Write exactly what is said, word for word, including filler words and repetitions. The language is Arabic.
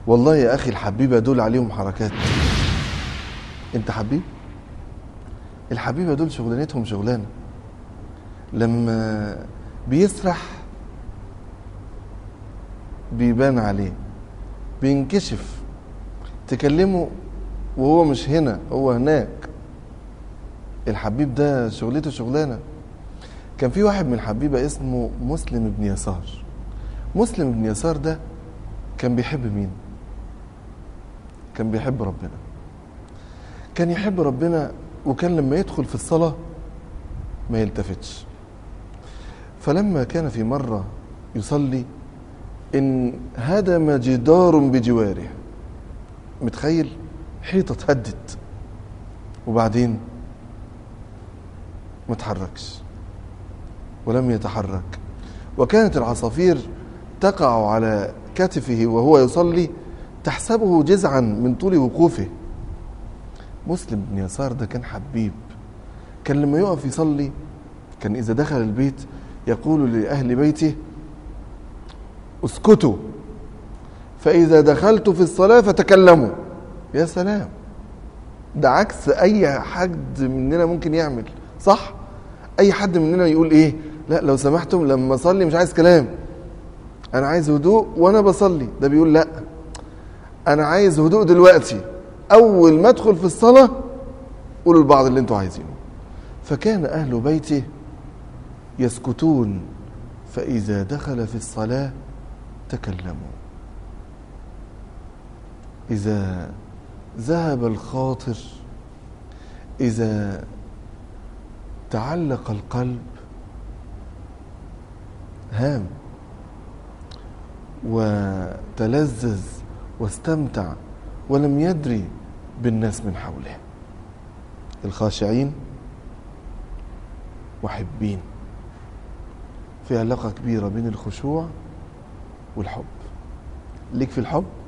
والله يا أخي الحبيبة دول عليهم حركات. أنت حبيب؟ الحبيبة دول شغلانتهم شغلانة، لما بيسرح بيبان عليه، بينكشف، تكلمه وهو مش هنا، هو هناك. الحبيب ده شغلته شغلانة. كان في واحد من الحبيبة اسمه مسلم بن يسار. مسلم بن يسار ده كان بيحب مين؟ كان بيحب ربنا. كان يحب ربنا، وكان لما يدخل في الصلاة ما يلتفتش. فلما كان في مرة يصلي إن هدم جدار بجواره. متخيل؟ حيطة اتهدت وبعدين ما تحركش ولم يتحرك، وكانت العصافير تقع على كتفه وهو يصلي تحسبه جزعا من طول وقوفه. مسلم بن يسار ده كان حبيب. كان لما يقف يصلي كان إذا دخل البيت يقول لأهل بيته اسكتوا، فإذا دخلت في الصلاة فتكلموا. يا سلام، ده عكس أي حد مننا ممكن يعمل، صح؟ أي حد مننا يقول إيه؟ لا لو سمحتم لما أصلي مش عايز كلام، أنا عايز هدوء وأنا بصلي. ده بيقول لا، أنا عايز هدوء دلوقتي، أول ما أدخل في الصلاة قولوا البعض اللي أنتوا عايزينه. فكان أهل بيته يسكتون، فإذا دخل في الصلاة تكلموا. إذا ذهب الخاطر، إذا تعلق القلب هام وتلذذ واستمتع ولم يدري بالناس من حوله. الخاشعين محبين، في علاقة كبيرة بين الخشوع والحب. ليك في الحب؟